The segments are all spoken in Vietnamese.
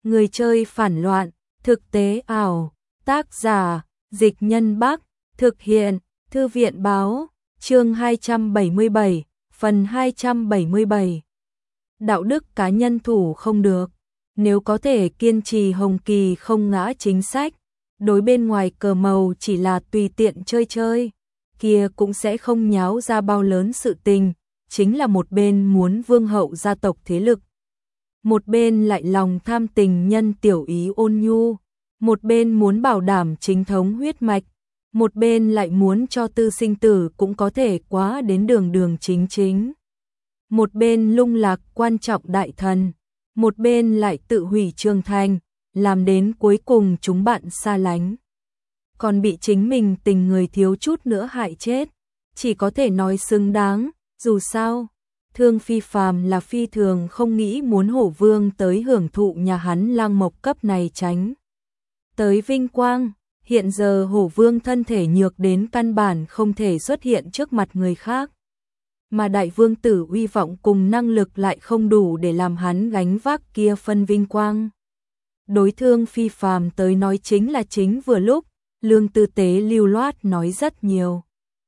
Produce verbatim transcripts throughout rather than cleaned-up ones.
Người chơi phản loạn, thực tế ảo, tác giả, Dịch Nhân Bắc, thực hiện, Thư viện báo, chương hai trăm bảy mươi bảy, phần hai trăm bảy mươi bảy. Đạo đức cá nhân thủ không được, nếu có thể kiên trì hồng kỳ không ngã chính sách, đối bên ngoài cờ màu chỉ là tùy tiện chơi chơi, kia cũng sẽ không nháo ra bao lớn sự tình, chính là một bên muốn vương hậu gia tộc thế lực. Một bên lại lòng tham tình nhân tiểu ý ôn nhu, một bên muốn bảo đảm chính thống huyết mạch, một bên lại muốn cho tư sinh tử cũng có thể quá đến đường đường chính chính. Một bên lung lạc quan trọng đại thần, một bên lại tự hủy trường thành, làm đến cuối cùng chúng bạn xa lánh. Còn bị chính mình tình người thiếu chút nữa hại chết, chỉ có thể nói xứng đáng, dù sao. Thương Phi Phàm là phi thường không nghĩ muốn Hổ Vương tới hưởng thụ nhà hắn lang mộc cấp này tránh. Tới vinh quang, hiện giờ Hổ Vương thân thể nhược đến căn bản không thể xuất hiện trước mặt người khác. Mà đại vương tử uy vọng cùng năng lực lại không đủ để làm hắn gánh vác kia phân vinh quang. Đối Thương Phi Phàm tới nói chính là chính vừa lúc, Lương Tư Tế lưu loát nói rất nhiều.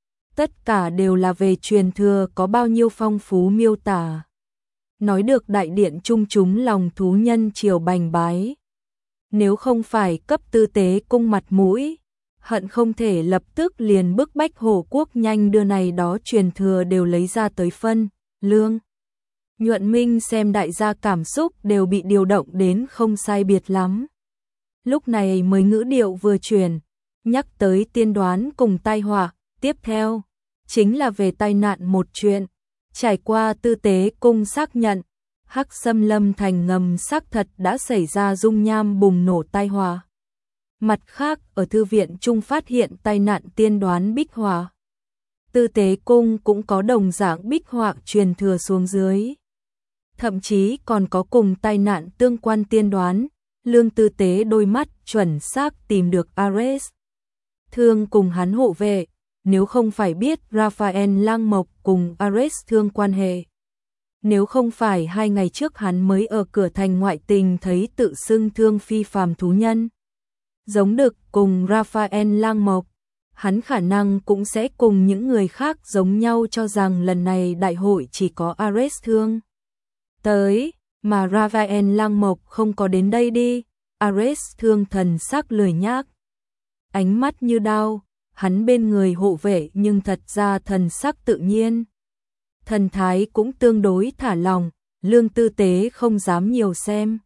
Tất cả đều là về truyền thừa có bao nhiêu phong phú miêu tả. Nói được đại điện trung chúng lòng thú nhân triều bành bái. Nếu không phải cấp Tư Tế cung mặt mũi, hận không thể lập tức liền bức bách Hổ quốc nhanh đưa này đó truyền thừa đều lấy ra tới phân, lương. Nhuận Minh xem đại gia cảm xúc đều bị điều động đến không sai biệt lắm. Lúc này mới ngữ điệu vừa truyền, nhắc tới tiên đoán cùng tai họa, tiếp theo chính là về tai nạn một chuyện. Trải qua Tư Tế cung xác nhận, Hắc Xâm Lâm thành ngầm xác thật đã xảy ra dung nham bùng nổ tai họa. Mặt khác, ở thư viện trung phát hiện tai nạn tiên đoán bích họa. Tư Tế cung cũng có đồng dạng bích họa truyền thừa xuống dưới. Thậm chí còn có cùng tai nạn tương quan tiên đoán, Lương Tư Tế đôi mắt chuẩn xác tìm được Ares. Thương cùng hắn hộ vệ, nếu không phải biết Raphael Lang Mộc cùng Ares Thương quan hệ. Nếu không phải hai ngày trước hắn mới ở cửa thành ngoại tình thấy tự xưng Thương Phi Phàm thú nhân. Giống đực cùng Raphael Lang Mộc, hắn khả năng cũng sẽ cùng những người khác giống nhau cho rằng lần này đại hội chỉ có Ares Thương tới, mà Raphael Lang Mộc không có đến đây đi. Ares Thương thần sắc lười nhác, ánh mắt như đao, hắn bên người hộ vệ nhưng thật ra thần sắc tự nhiên. Thần thái cũng tương đối thả lòng, Lương Tư Tế không dám nhiều xem.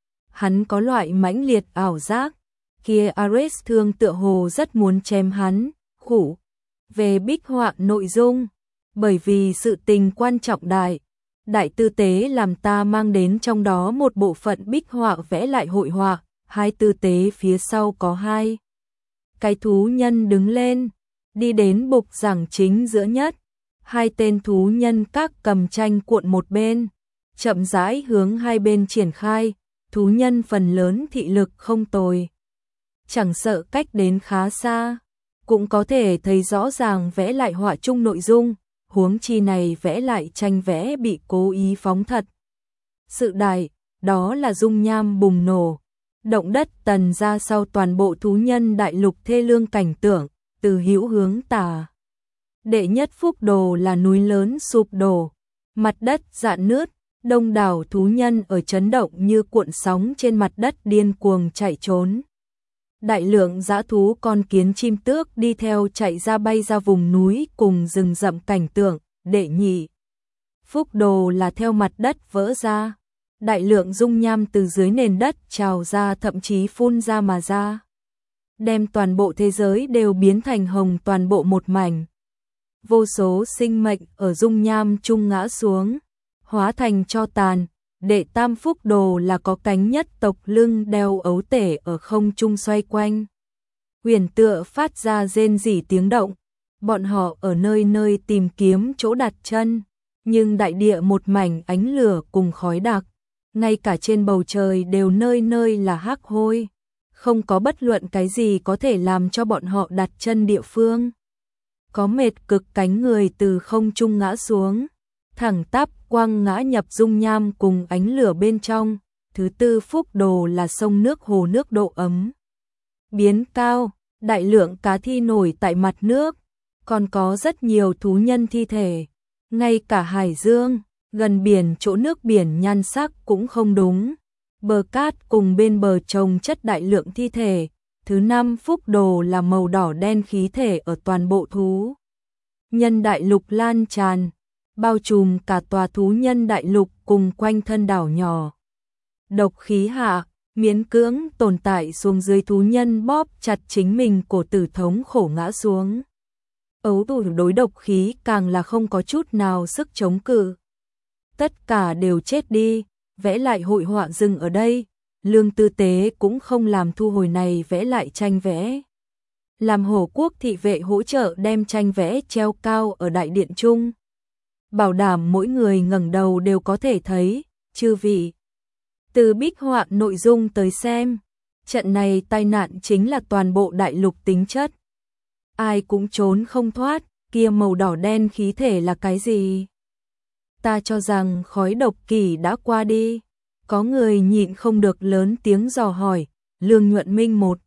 Hắn có loại mãnh liệt ảo giác, kia Ares Thương tựa hồ rất muốn chém hắn, khủ. Về bích họa nội dung, bởi vì sự tình quan trọng đại, đại tư tế làm ta mang đến trong đó một bộ phận bích họa vẽ lại hội họa, hai tư tế phía sau có hai. Cái thú nhân đứng lên, đi đến bục giảng chính giữa nhất, hai tên thú nhân các cầm tranh cuộn một bên, chậm rãi hướng hai bên triển khai, thú nhân phần lớn thị lực không tồi. Chẳng sợ cách đến khá xa, cũng có thể thấy rõ ràng vẽ lại họa chung nội dung, huống chi này vẽ lại tranh vẽ bị cố ý phóng thật. Sự đại, đó là dung nham bùng nổ, động đất tần ra sau toàn bộ thú nhân đại lục thê lương cảnh tượng, từ hữu hướng tả. Đệ nhất phúc đồ là núi lớn sụp đổ, mặt đất rạn nứt, đông đảo thú nhân ở chấn động như cuộn sóng trên mặt đất điên cuồng chạy trốn. Đại lượng dã thú con kiến chim tước đi theo chạy ra bay ra vùng núi cùng rừng rậm cảnh tượng. Đệ nhị phúc đồ là theo mặt đất vỡ ra, đại lượng dung nham từ dưới nền đất trào ra, thậm chí phun ra mà ra, đem toàn bộ thế giới đều biến thành hồng toàn bộ một mảnh. Vô số sinh mệnh ở dung nham chung ngã xuống, hóa thành tro tàn. Đệ tam phúc đồ là có cánh nhất tộc lưng đeo ấu tể ở không trung xoay quanh. Huyền tựa phát ra rên rỉ tiếng động, bọn họ ở nơi nơi tìm kiếm chỗ đặt chân, nhưng đại địa một mảnh ánh lửa cùng khói đặc, ngay cả trên bầu trời đều nơi nơi là hắc hôi, không có bất luận cái gì có thể làm cho bọn họ đặt chân địa phương. Có mệt cực cánh người từ không trung ngã xuống, thẳng tắp quăng ngã nhập dung nham cùng ánh lửa bên trong, thứ tư phúc đồ là sông nước hồ nước độ ấm biến cao, đại lượng cá thi nổi tại mặt nước, còn có rất nhiều thú nhân thi thể, ngay cả hải dương, gần biển chỗ nước biển nhan sắc cũng không đúng. Bờ cát cùng bên bờ trồng chất đại lượng thi thể. Thứ năm phúc đồ là màu đỏ đen khí thể ở toàn bộ thú nhân đại lục lan tràn, bao trùm cả tòa thú nhân đại lục cùng quanh thân đảo nhỏ. Độc khí hạ, miễn cưỡng tồn tại xuống dưới, thú nhân bóp chặt chính mình, cổ tử thống khổ ngã xuống. Ấu tù đối độc khí càng là không có chút nào sức chống cự. Tất cả đều chết đi, vẽ lại hội họa dừng ở đây. Lương Tư Tế cũng không làm thu hồi này vẽ lại tranh vẽ. Làm Hổ Quốc thị vệ hỗ trợ đem tranh vẽ treo cao ở đại điện trung. Bảo đảm mỗi người ngẩng đầu đều có thể thấy, chư vị. Từ bích họa nội dung tới xem, trận này tai nạn chính là toàn bộ đại lục tính chất. Ai cũng trốn không thoát, kia màu đỏ đen khí thể là cái gì? Ta cho rằng khói độc kỷ đã qua đi. Có người nhịn không được lớn tiếng dò hỏi, Lương Nhuận Minh một.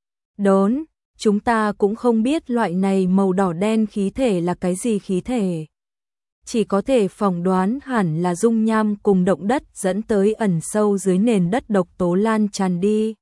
Đốn, chúng ta cũng không biết loại này màu đỏ đen khí thể là cái gì khí thể. Chỉ có thể phỏng đoán hẳn là dung nham cùng động đất dẫn tới ẩn sâu dưới nền đất độc tố lan tràn đi.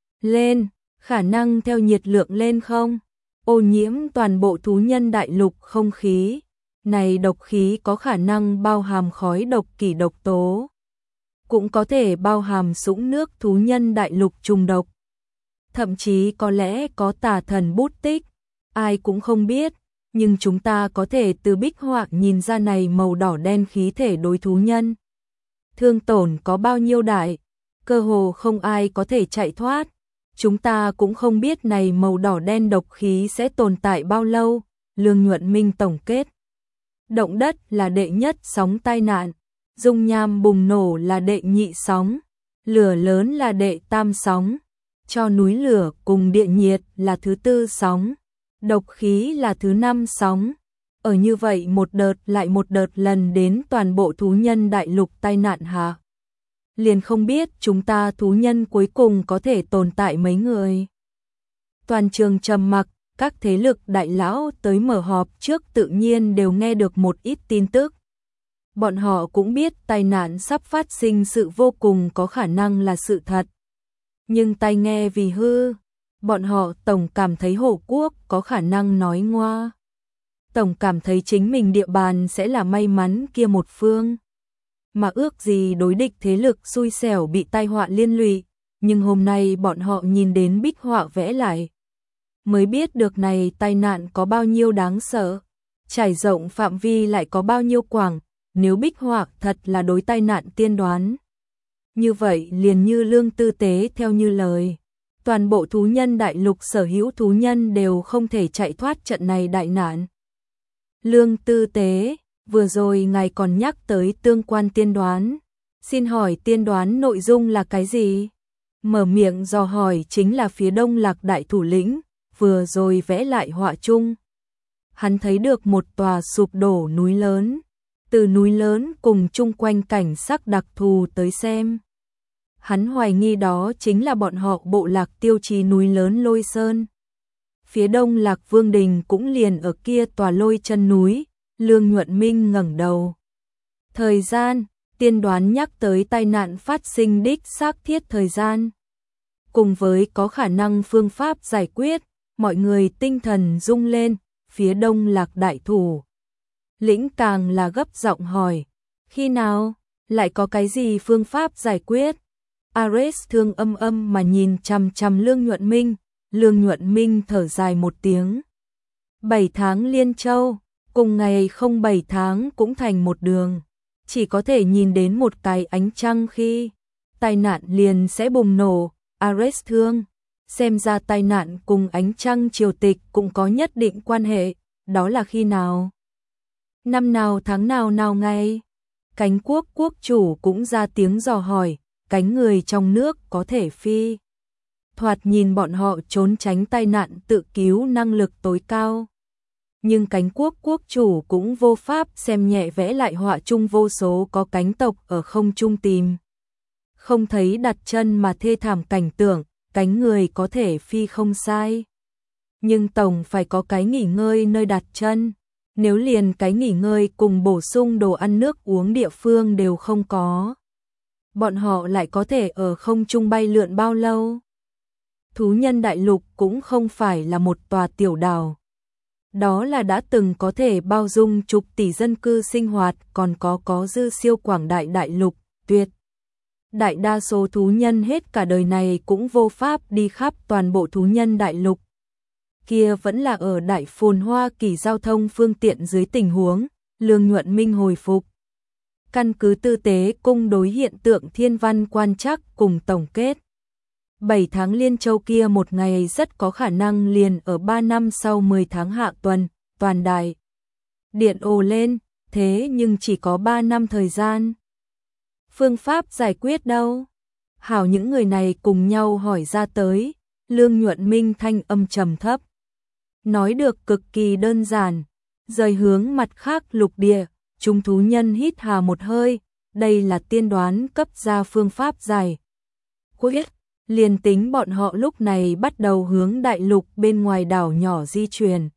Lên, khả năng theo nhiệt lượng lên không? Ô nhiễm toàn bộ thú nhân đại lục không khí. Này độc khí có khả năng bao hàm khói độc kỷ độc tố. Cũng có thể bao hàm sũng nước thú nhân đại lục trùng độc. Thậm chí có lẽ có tà thần bút tích, ai cũng không biết, nhưng chúng ta có thể từ bích họa nhìn ra này màu đỏ đen khí thể đối thú nhân. Thương tổn có bao nhiêu đại, cơ hồ không ai có thể chạy thoát. Chúng ta cũng không biết này màu đỏ đen độc khí sẽ tồn tại bao lâu. Lương Nhuận Minh tổng kết. Động đất là đệ nhất sóng tai nạn. Dung nham bùng nổ là đệ nhị sóng, lửa lớn là đệ tam sóng, cho núi lửa cùng địa nhiệt là thứ tư sóng, độc khí là thứ năm sóng. Ở như vậy một đợt lại một đợt lần đến toàn bộ thú nhân đại lục tai nạn hạ. Liền không biết chúng ta thú nhân cuối cùng có thể tồn tại mấy người. Toàn trường trầm mặc, các thế lực đại lão tới mở họp trước tự nhiên đều nghe được một ít tin tức. Bọn họ cũng biết tai nạn sắp phát sinh sự vô cùng có khả năng là sự thật. Nhưng tai nghe vì hư, bọn họ tổng cảm thấy Hổ Quốc có khả năng nói ngoa. Tổng cảm thấy chính mình địa bàn sẽ là may mắn kia một phương. Mà ước gì đối địch thế lực xui xẻo bị tai họa liên lụy, nhưng hôm nay bọn họ nhìn đến bích họa vẽ lại. Mới biết được này tai nạn có bao nhiêu đáng sợ, trải rộng phạm vi lại có bao nhiêu quảng. Nếu bích họa thật là đối tai nạn tiên đoán. Như vậy liền như Lương Tư Tế theo như lời. Toàn bộ thú nhân đại lục sở hữu thú nhân đều không thể chạy thoát trận này đại nạn. Lương Tư Tế, vừa rồi ngài còn nhắc tới tương quan tiên đoán. Xin hỏi tiên đoán nội dung là cái gì? Mở miệng dò hỏi chính là phía đông lạc đại thủ lĩnh, vừa rồi vẽ lại họa chung. Hắn thấy được một tòa sụp đổ núi lớn. Từ núi lớn cùng chung quanh cảnh sắc đặc thù tới xem. Hắn hoài nghi đó chính là bọn họ bộ lạc tiêu chí núi lớn Lôi Sơn. Phía đông Lạc Vương Đình cũng liền ở kia tòa lôi chân núi. Lương Nhuận Minh ngẩng đầu. Thời gian, tiên đoán nhắc tới tai nạn phát sinh đích xác thiết thời gian. Cùng với có khả năng phương pháp giải quyết, mọi người tinh thần rung lên, phía đông Lạc đại thủ. Lĩnh càng là gấp giọng hỏi, khi nào, lại có cái gì phương pháp giải quyết? Ares thương âm âm mà nhìn chằm chằm Lương Nhuận Minh, Lương Nhuận Minh thở dài một tiếng. Bảy tháng liên châu, cùng ngày không bảy tháng cũng thành một đường, chỉ có thể nhìn đến một cái ánh trăng khi tai nạn liền sẽ bùng nổ. Ares thương, xem ra tai nạn cùng ánh trăng triều tịch cũng có nhất định quan hệ, đó là khi nào? Năm nào tháng nào nào ngày? Cánh quốc quốc chủ cũng ra tiếng dò hỏi, cánh người trong nước có thể phi. Thoạt nhìn bọn họ trốn tránh tai nạn tự cứu năng lực tối cao. Nhưng cánh quốc quốc chủ cũng vô pháp xem nhẹ vẽ lại họa chung vô số có cánh tộc ở không trung tìm. không thấy đặt chân mà thê thảm cảnh tượng, cánh người có thể phi không sai. Nhưng tổng phải có cái nghỉ ngơi nơi đặt chân, nếu liền cái nghỉ ngơi cùng bổ sung đồ ăn nước uống địa phương đều không có. Bọn họ lại có thể ở không trung bay lượn bao lâu? Thú nhân đại lục cũng không phải là một tòa tiểu đảo. Đó là đã từng có thể bao dung chục tỷ dân cư sinh hoạt, còn có có dư siêu quảng đại đại lục, tuyệt. Đại đa số thú nhân hết cả đời này cũng vô pháp đi khắp toàn bộ thú nhân đại lục. Kia vẫn là ở đại phồn hoa kỳ giao thông phương tiện dưới tình huống, Lương Nhuận Minh hồi phục. Căn cứ tư tế cung đối hiện tượng thiên văn quan trắc cùng tổng kết. bảy tháng liên châu kia một ngày rất có khả năng liền ở ba năm sau mười tháng hạ tuần, toàn đại. Điện ồ lên, thế nhưng chỉ có ba năm thời gian. Phương pháp giải quyết đâu? Hảo những người này cùng nhau hỏi ra tới, Lương Nhuận Minh thanh âm trầm thấp. Nói được cực kỳ đơn giản, rời hướng mặt khác lục địa, chúng thú nhân hít hà một hơi, đây là tiên đoán cấp ra phương pháp giải quyết. Liền tính bọn họ lúc này bắt đầu hướng đại lục bên ngoài đảo nhỏ di chuyển.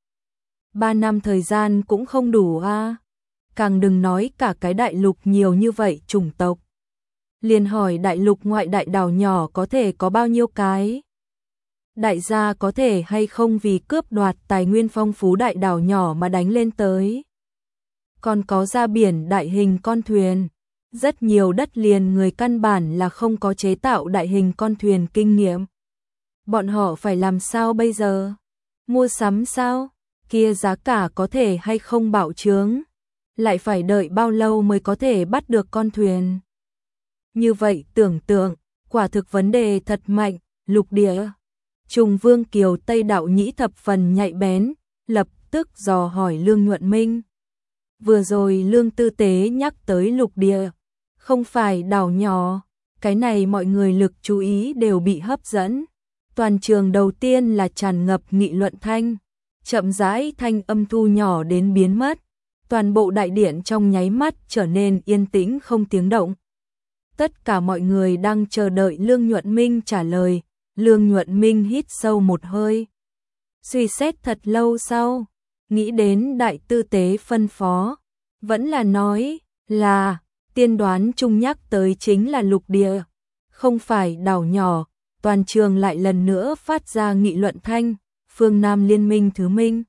Ba năm thời gian cũng không đủ a, à? Càng đừng nói cả cái đại lục nhiều như vậy chủng tộc. Liền hỏi đại lục ngoại đại đảo nhỏ có thể có bao nhiêu cái? Đại gia có thể hay không vì cướp đoạt tài nguyên phong phú đại đảo nhỏ mà đánh lên tới? Còn có ra biển đại hình con thuyền. Rất nhiều đất liền người căn bản là không có chế tạo đại hình con thuyền kinh nghiệm. Bọn họ phải làm sao bây giờ? Mua sắm sao? Kia giá cả có thể hay không bạo trướng? Lại phải đợi bao lâu mới có thể bắt được con thuyền? Như vậy tưởng tượng, quả thực vấn đề thật mạnh, lục địa. Trùng Vương Kiều Tây đạo nhĩ thập phần nhạy bén, lập tức dò hỏi Lương Nhuận Minh. Vừa rồi Lương Tư Tế nhắc tới lục địa. Không phải đảo nhỏ, cái này mọi người lực chú ý đều bị hấp dẫn. Toàn trường đầu tiên là tràn ngập nghị luận thanh, chậm rãi thanh âm thu nhỏ đến biến mất. Toàn bộ đại điện trong nháy mắt trở nên yên tĩnh không tiếng động. Tất cả mọi người đang chờ đợi Lương Nhuận Minh trả lời. Lương Nhuận Minh hít sâu một hơi. Suy xét thật lâu sau, nghĩ đến đại tư tế phân phó, vẫn là nói là tiên đoán chung nhắc tới chính là lục địa, không phải đảo nhỏ. Toàn trường lại lần nữa phát ra nghị luận thanh, phương Nam liên minh thứ minh.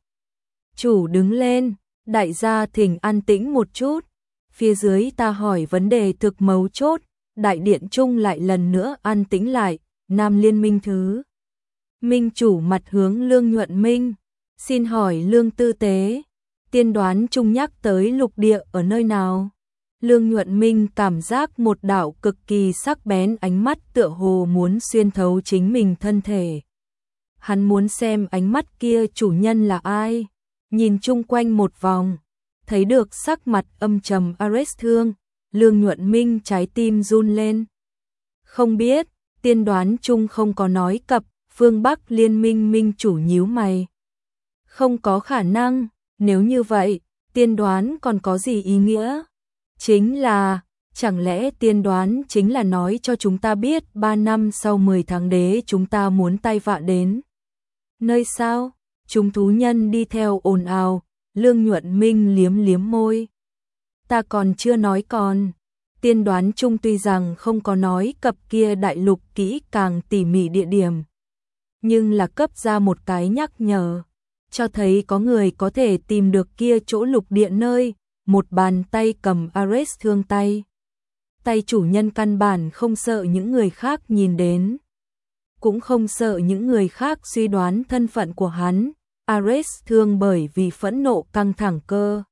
Chủ đứng lên, đại gia thỉnh an tĩnh một chút, phía dưới ta hỏi vấn đề thực mấu chốt, đại điện chung lại lần nữa an tĩnh lại, Nam liên minh thứ. Minh chủ mặt hướng Lương Nhuận Minh, xin hỏi Lương Tư Tế, tiên đoán chung nhắc tới lục địa ở nơi nào? Lương Nhuận Minh cảm giác một đạo cực kỳ sắc bén ánh mắt tựa hồ muốn xuyên thấu chính mình thân thể. Hắn muốn xem ánh mắt kia chủ nhân là ai, nhìn chung quanh một vòng, thấy được sắc mặt âm trầm Ares Thương, Lương Nhuận Minh trái tim run lên. Không biết, tiên đoán chung không có nói cập, phương Bắc liên minh minh chủ nhíu mày. Không có khả năng, nếu như vậy, tiên đoán còn có gì ý nghĩa? Chính là, chẳng lẽ tiên đoán chính là nói cho chúng ta biết ba năm sau mười tháng đế chúng ta muốn tai vạ đến. Nơi sao? Chúng thú nhân đi theo ồn ào, Lương Nhuận Minh liếm liếm môi. Ta còn chưa nói còn. Tiên đoán chung tuy rằng không có nói cập kia đại lục kỹ càng tỉ mỉ địa điểm, nhưng là cấp ra một cái nhắc nhở, cho thấy có người có thể tìm được kia chỗ lục địa nơi. Một bàn tay cầm Ares Thương tay. Tay chủ nhân căn bản không sợ những người khác nhìn đến, cũng không sợ những người khác suy đoán thân phận của hắn. Ares Thương bởi vì phẫn nộ căng thẳng cơ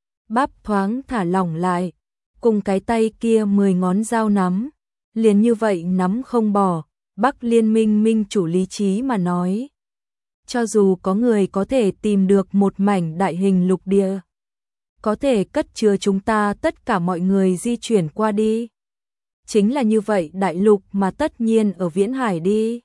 bắp thoáng thả lỏng lại, cùng cái tay kia mười ngón dao nắm, liền như vậy nắm không bỏ. Bắc liên minh minh chủ lý trí mà nói, cho dù có người có thể tìm được một mảnh đại hình lục địa, có thể cất chứa chúng ta tất cả mọi người di chuyển qua đi. Chính là như vậy đại lục mà tất nhiên ở viễn hải đi.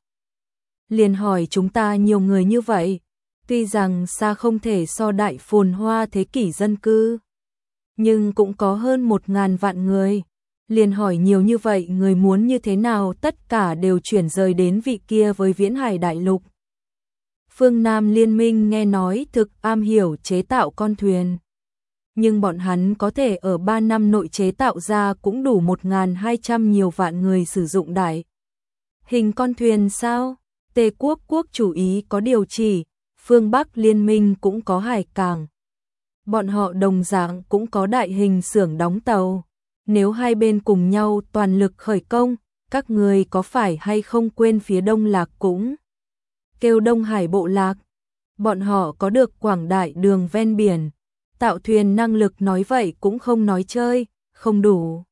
Liền hỏi chúng ta nhiều người như vậy, tuy rằng xa không thể so đại phồn hoa thế kỷ dân cư, nhưng cũng có hơn một ngàn vạn người. Liền hỏi nhiều như vậy người muốn như thế nào, tất cả đều chuyển rời đến vị kia với Viễn Hải Đại Lục. Phương Nam Liên minh nghe nói thực am hiểu chế tạo con thuyền. Nhưng bọn hắn có thể ở ba năm nội chế tạo ra cũng đủ một nghìn hai trăm nhiều vạn người sử dụng đại hình con thuyền sao? Tề quốc quốc chủ ý có điều chỉ, phương Bắc Liên minh cũng có hải cảng. Bọn họ đồng dạng cũng có đại hình xưởng đóng tàu. Nếu hai bên cùng nhau toàn lực khởi công, các người có phải hay không quên phía Đông Lạc cũng kêu Đông Hải bộ lạc. Bọn họ có được quảng đại đường ven biển, tạo thuyền năng lực nói vậy cũng không nói chơi, không đủ.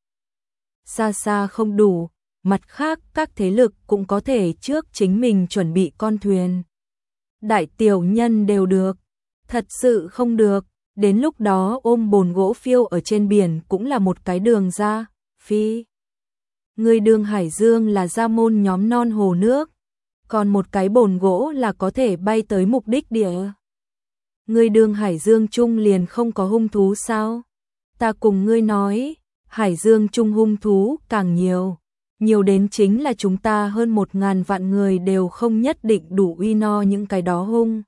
Xa xa không đủ, mặt khác các thế lực cũng có thể trước chính mình chuẩn bị con thuyền. Đại tiểu nhân đều được, thật sự không được, đến lúc đó ôm bồn gỗ phiêu ở trên biển cũng là một cái đường ra, phi. Người đường Hải Dương là ra môn nhóm non hồ nước, còn một cái bồn gỗ là có thể bay tới mục đích địa. Người đường Hải Dương Trung liền không có hung thú sao? Ta cùng ngươi nói, Hải Dương Trung hung thú càng nhiều. Nhiều đến chính là chúng ta hơn một ngàn vạn người đều không nhất định đủ uy no những cái đó hung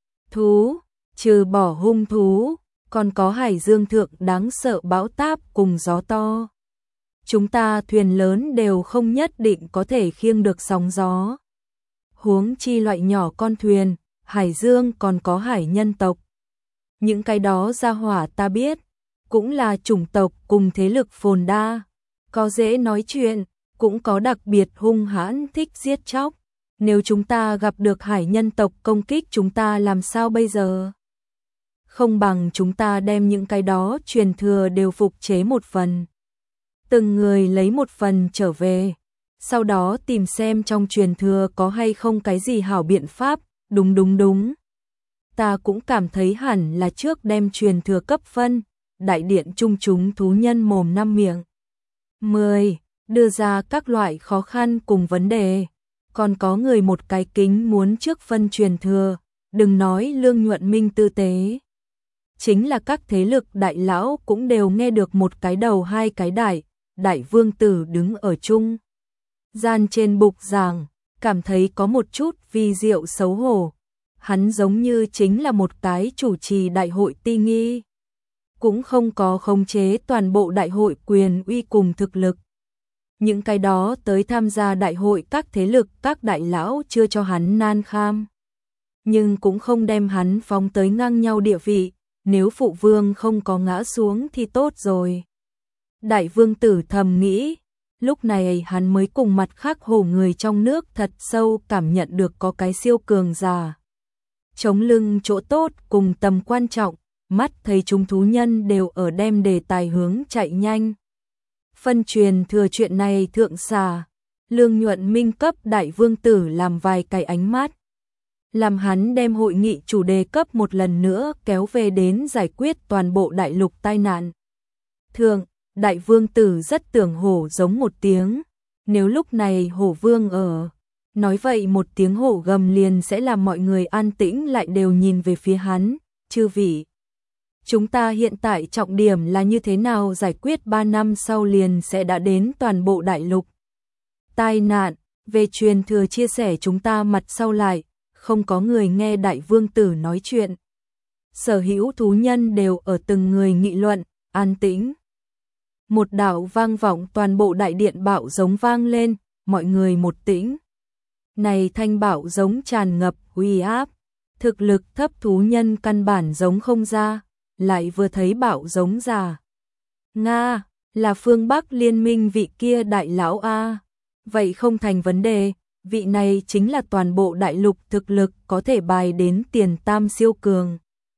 thú. Trừ bỏ hung thú, còn có Hải Dương thượng đáng sợ bão táp cùng gió to. Chúng ta thuyền lớn đều không nhất định có thể khiêng được sóng gió. Huống chi loại nhỏ con thuyền, Hải Dương còn có hải nhân tộc. Những cái đó gia hỏa ta biết, cũng là chủng tộc cùng thế lực phồn đa, có dễ nói chuyện, cũng có đặc biệt hung hãn thích giết chóc. Nếu chúng ta gặp được hải nhân tộc công kích chúng ta làm sao bây giờ? Không bằng chúng ta đem những cái đó truyền thừa đều phục chế một phần. Từng người lấy một phần trở về, sau đó tìm xem trong truyền thừa có hay không cái gì hảo biện pháp. Đúng đúng đúng. Ta cũng cảm thấy hẳn là trước đem truyền thừa cấp phân, đại điện trung chúng thú nhân mồm năm miệng. mười. Đưa ra các loại khó khăn cùng vấn đề. Còn có người một cái kính muốn trước phân truyền thừa, đừng nói lương nhuận minh tư tế. Chính là các thế lực đại lão cũng đều nghe được một cái đầu hai cái đại, đại vương tử đứng ở chung gian trên bục giảng, cảm thấy có một chút vi diệu xấu hổ. Hắn giống như chính là một cái chủ trì đại hội ti nghi, cũng không có khống chế toàn bộ đại hội quyền uy cùng thực lực. Những cái đó tới tham gia đại hội các thế lực các đại lão chưa cho hắn nan kham, nhưng cũng không đem hắn phóng tới ngang nhau địa vị, nếu phụ vương không có ngã xuống thì tốt rồi. Đại vương tử thầm nghĩ, lúc này hắn mới cùng mặt khác hổ người trong nước thật sâu cảm nhận được có cái siêu cường giả. Chống lưng chỗ tốt cùng tầm quan trọng, mắt thấy chúng thú nhân đều ở đem đề tài hướng chạy nhanh. Phân truyền thừa chuyện này thượng xà, lương nhuận minh cấp đại vương tử làm vài cái ánh mắt. Làm hắn đem hội nghị chủ đề cấp một lần nữa kéo về đến giải quyết toàn bộ đại lục tai nạn. Thượng, đại vương tử rất tưởng hổ giống một tiếng, nếu lúc này hổ vương ở, nói vậy một tiếng hổ gầm liền sẽ làm mọi người an tĩnh lại đều nhìn về phía hắn, chư vị. Chúng ta hiện tại trọng điểm là như thế nào giải quyết ba năm sau liền sẽ đã đến toàn bộ đại lục. Tai nạn, về truyền thừa chia sẻ chúng ta mặt sau lại, không có người nghe đại vương tử nói chuyện. Sở hữu thú nhân đều ở từng người nghị luận, an tĩnh. Một đạo vang vọng toàn bộ đại điện bạo giống vang lên, mọi người một tĩnh. Này thanh bạo giống tràn ngập uy áp, thực lực thấp thú nhân căn bản giống không ra, lại vừa thấy bạo giống già. Nga, là phương Bắc liên minh vị kia đại lão A. Vậy không thành vấn đề, vị này chính là toàn bộ đại lục thực lực có thể bài đến tiền tam siêu cường.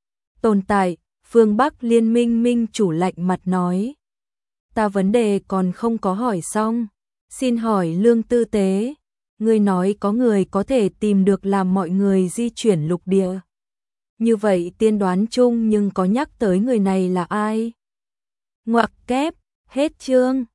Tồn tại, phương Bắc liên minh minh chủ lạnh mặt nói. Ta vấn đề còn không có hỏi xong, xin hỏi lương tư tế. Ngươi nói có người có thể tìm được làm mọi người di chuyển lục địa. Như vậy tiên đoán chung nhưng có nhắc tới người này là ai? Ngoặc kép, hết chương.